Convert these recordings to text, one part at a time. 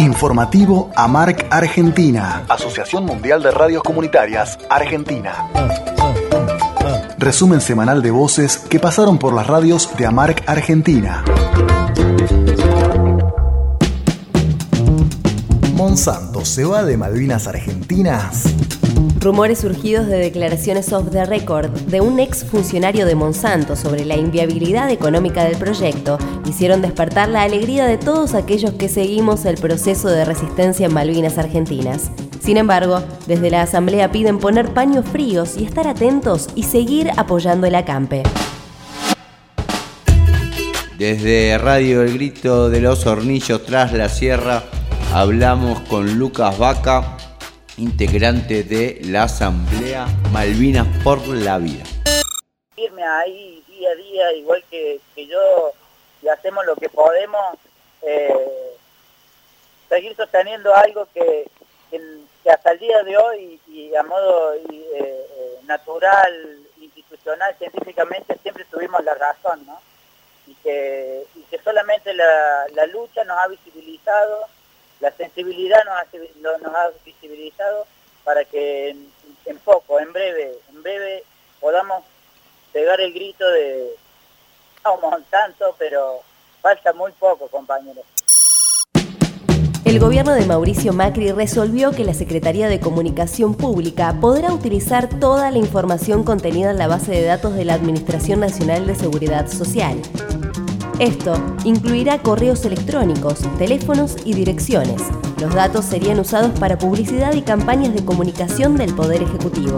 Informativo AMARC Argentina. Asociación Mundial de Radios Comunitarias Argentina. Resumen semanal de voces que pasaron por las radios de AMARC Argentina. Monsanto se va de Malvinas Argentinas. Rumores surgidos de declaraciones off the record de un ex funcionario de Monsanto sobre la inviabilidad económica del proyecto hicieron despertar la alegría de todos aquellos que seguimos el proceso de resistencia en Malvinas Argentinas. Sin embargo, desde la Asamblea piden poner paños fríos y estar atentos y seguir apoyando el acampe. Desde Radio El Grito de los Hornillos tras la Sierra hablamos con Lucas Vaca, integrante de la Asamblea Malvinas por la Vida. Irme ahí día a día, igual que yo, y hacemos lo que podemos, seguir sosteniendo algo que hasta el día de hoy y a modo natural, institucional, científicamente siempre tuvimos la razón, ¿no? Y que solamente la lucha nos ha visibilizado, la sensibilidad nos ha visibilizado para que en breve podamos pegar el grito de no Monsanto, pero falta muy poco, compañeros. El gobierno de Mauricio Macri resolvió que la Secretaría de Comunicación Pública podrá utilizar toda la información contenida en la base de datos de la Administración Nacional de Seguridad Social. Esto incluirá correos electrónicos, teléfonos y direcciones. Los datos serían usados para publicidad y campañas de comunicación del Poder Ejecutivo.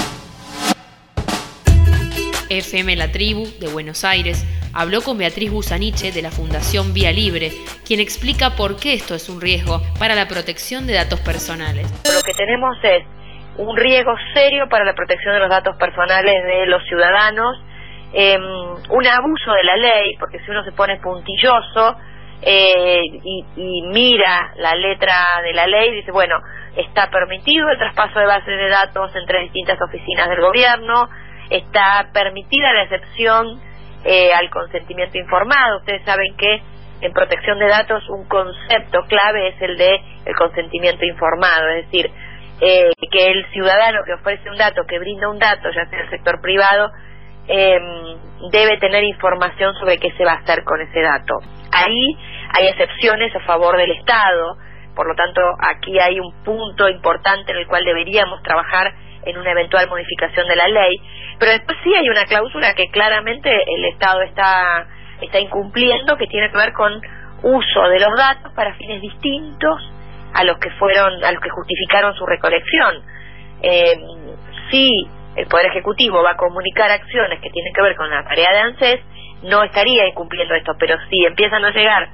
FM La Tribu, de Buenos Aires, habló con Beatriz Busaniche de la Fundación Vía Libre, quien explica por qué esto es un riesgo para la protección de datos personales. Lo que tenemos es un riesgo serio para la protección de los datos personales de los ciudadanos, un abuso de la ley, porque si uno se pone puntilloso y mira la letra de la ley, dice, bueno, está permitido el traspaso de bases de datos entre distintas oficinas del gobierno, está permitida la excepción al consentimiento informado. Ustedes saben que en protección de datos un concepto clave es el de el consentimiento informado, es decir, que el ciudadano que ofrece un dato, que brinda un dato, ya sea el sector privado, debe tener información sobre qué se va a hacer con ese dato. Ahí hay excepciones a favor del Estado, por lo tanto aquí hay un punto importante en el cual deberíamos trabajar en una eventual modificación de la ley, pero después sí hay una cláusula que claramente el Estado está incumpliendo, que tiene que ver con uso de los datos para fines distintos a los que justificaron su recolección. Si el Poder Ejecutivo va a comunicar acciones que tienen que ver con la tarea de ANSES, no estaría incumpliendo esto, pero si empiezan a llegar,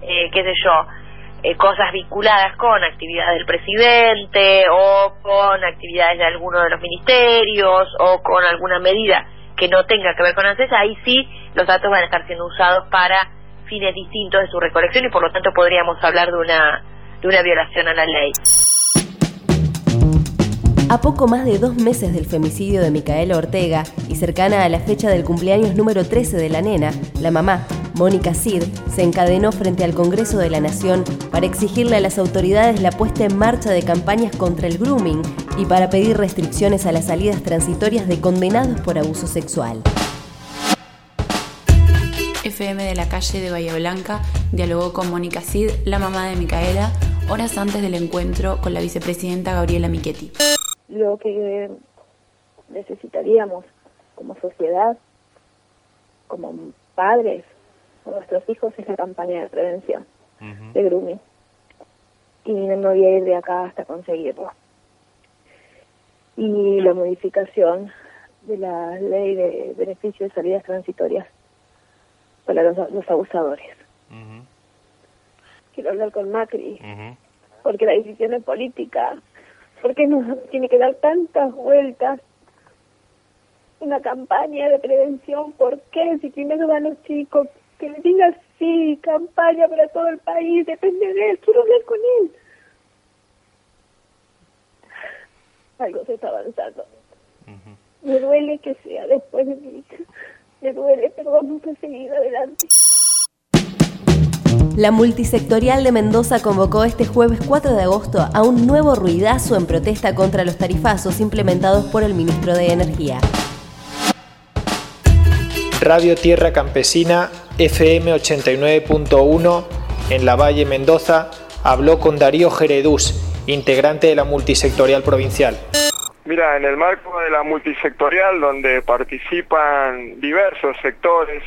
cosas vinculadas con actividades del presidente o con actividades de alguno de los ministerios o con alguna medida que no tenga que ver con ANSES, ahí sí los datos van a estar siendo usados para fines distintos de su recolección y por lo tanto podríamos hablar de una violación a la ley. A poco más de 2 meses del femicidio de Micaela Ortega y cercana a la fecha del cumpleaños número 13 de la nena, la mamá, Mónica Cid, se encadenó frente al Congreso de la Nación para exigirle a las autoridades la puesta en marcha de campañas contra el grooming y para pedir restricciones a las salidas transitorias de condenados por abuso sexual. FM de la calle de Bahía Blanca dialogó con Mónica Cid, la mamá de Micaela, horas antes del encuentro con la vicepresidenta Gabriela Michetti. Lo que necesitaríamos como sociedad, como padres, con nuestros hijos, es la campaña de prevención de grooming. Y no voy a ir de acá hasta conseguirlo. Y la modificación de la ley de beneficio de salidas transitorias para los abusadores. Quiero hablar con Macri, porque la decisión es política. ¿Por qué nos tiene que dar tantas vueltas una campaña de prevención? ¿Por qué? Si primero van los chicos, que le diga sí, campaña para todo el país, depende de él, quiero hablar con él. Algo se está avanzando. Me duele que sea después de mi hija, me duele, pero vamos a seguir adelante. La multisectorial de Mendoza convocó este jueves 4 de agosto a un nuevo ruidazo en protesta contra los tarifazos implementados por el ministro de Energía. Radio Tierra Campesina FM 89.1 en La Valle, Mendoza, habló con Darío Geredús, integrante de la multisectorial provincial. Mira, en el marco de la multisectorial, donde participan diversos sectores,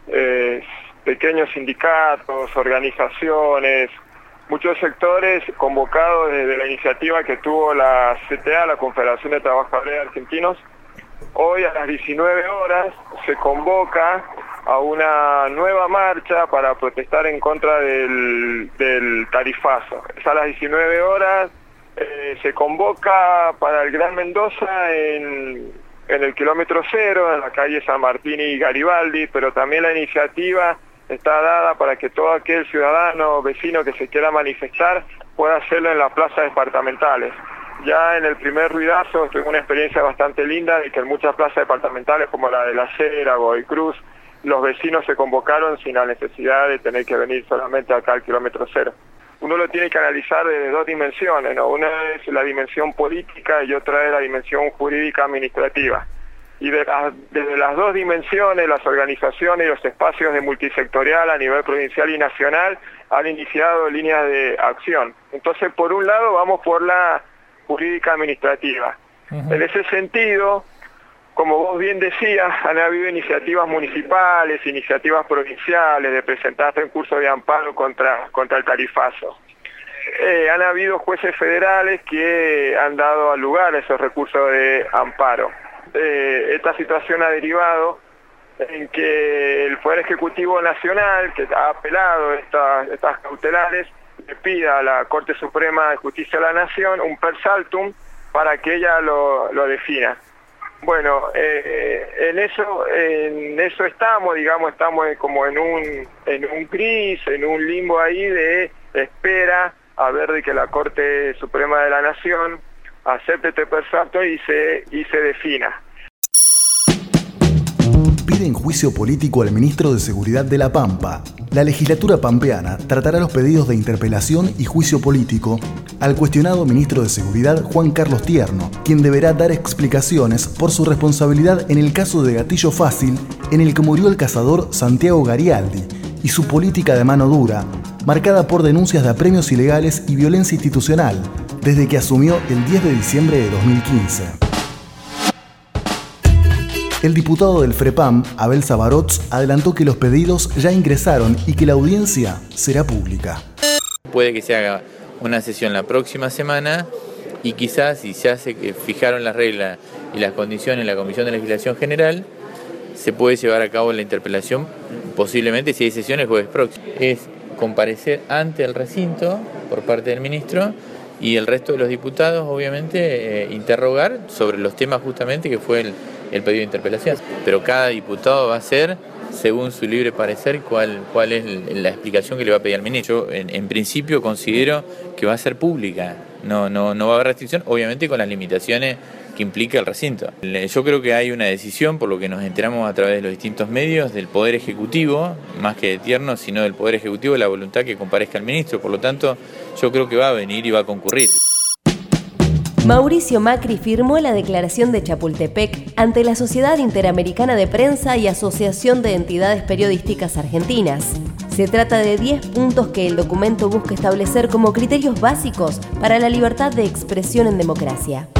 pequeños sindicatos, organizaciones, muchos sectores convocados desde la iniciativa que tuvo la CTA, la Confederación de Trabajadores Argentinos, hoy a las 19 horas se convoca a una nueva marcha para protestar en contra del tarifazo. Es a las 19 horas. Se convoca para el Gran Mendoza en el kilómetro 0, en la calle San Martín y Garibaldi, pero también la iniciativa está dada para que todo aquel ciudadano, vecino que se quiera manifestar pueda hacerlo en las plazas departamentales. Ya en el primer ruidazo tuve una experiencia bastante linda de que en muchas plazas departamentales como la de La Cera, Godoy Cruz, los vecinos se convocaron sin la necesidad de tener que venir solamente acá al kilómetro 0. Uno lo tiene que analizar desde dos dimensiones, ¿no? Una es la dimensión política y otra es la dimensión jurídica administrativa. Y desde las dos dimensiones, las organizaciones y los espacios de multisectorial a nivel provincial y nacional han iniciado líneas de acción. Entonces, por un lado, vamos por la jurídica administrativa. En ese sentido, como vos bien decías, han habido iniciativas municipales, iniciativas provinciales de presentar recursos de amparo contra el tarifazo. Han habido jueces federales que han dado lugar a esos recursos de amparo. Esta situación ha derivado en que el Poder Ejecutivo Nacional, que ha apelado estas cautelares, le pida a la Corte Suprema de Justicia de la Nación un per saltum para que ella lo defina. Bueno, en eso estamos, digamos, estamos como en un gris, en un limbo ahí de espera a ver de que la Corte Suprema de la Nación acepte este per saltum y se defina. Piden juicio político al ministro de Seguridad de La Pampa. La legislatura pampeana tratará los pedidos de interpelación y juicio político al cuestionado ministro de Seguridad Juan Carlos Tierno, quien deberá dar explicaciones por su responsabilidad en el caso de Gatillo Fácil, en el que murió el cazador Santiago Garibaldi, y su política de mano dura, marcada por denuncias de apremios ilegales y violencia institucional, desde que asumió el 10 de diciembre de 2015. El diputado del FREPAM, Abel Sabarots, adelantó que los pedidos ya ingresaron y que la audiencia será pública. Puede que se haga una sesión la próxima semana y quizás, si ya se fijaron las reglas y las condiciones en la Comisión de Legislación General, se puede llevar a cabo la interpelación, posiblemente si hay sesión el jueves próximo. Es comparecer ante el recinto por parte del ministro y el resto de los diputados, obviamente, interrogar sobre los temas justamente que fue el pedido de interpelación. Pero cada diputado va a hacer, según su libre parecer, cuál es la explicación que le va a pedir al ministro. Yo, en principio, considero que va a ser pública. No va a haber restricción, obviamente con las limitaciones que implica el recinto. Yo creo que hay una decisión, por lo que nos enteramos a través de los distintos medios, del Poder Ejecutivo, más que de Tierno, sino del Poder Ejecutivo, la voluntad que comparezca el ministro. Por lo tanto, yo creo que va a venir y va a concurrir. Mauricio Macri firmó la declaración de Chapultepec ante la Sociedad Interamericana de Prensa y Asociación de Entidades Periodísticas Argentinas. Se trata de 10 puntos que el documento busca establecer como criterios básicos para la libertad de expresión en democracia.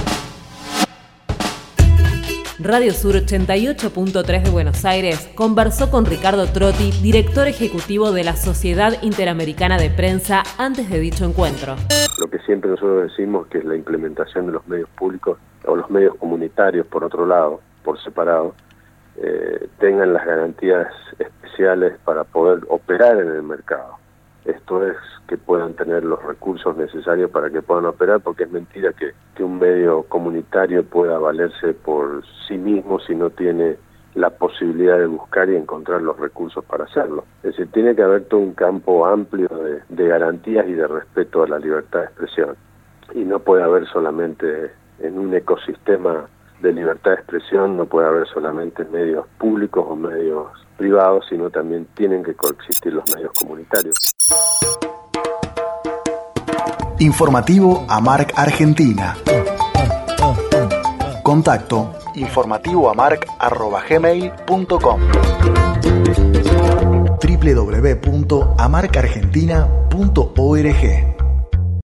Radio Sur 88.3 de Buenos Aires conversó con Ricardo Trotti, director ejecutivo de la Sociedad Interamericana de Prensa, antes de dicho encuentro. Lo que siempre nosotros decimos que es la implementación de los medios públicos o los medios comunitarios, por otro lado, por separado, tengan las garantías especiales para poder operar en el mercado. Esto es que puedan tener los recursos necesarios para que puedan operar, porque es mentira que un medio comunitario pueda valerse por sí mismo si no tiene la posibilidad de buscar y encontrar los recursos para hacerlo. Es decir, tiene que haber todo un campo amplio de garantías y de respeto a la libertad de expresión. Y no puede haber solamente en un ecosistema de libertad de expresión no puede haber solamente medios públicos o medios privados, sino también tienen que coexistir los medios comunitarios. Informativo AMARC Argentina. Contacto informativoamarc@gmail.com. www.amarcargentina.org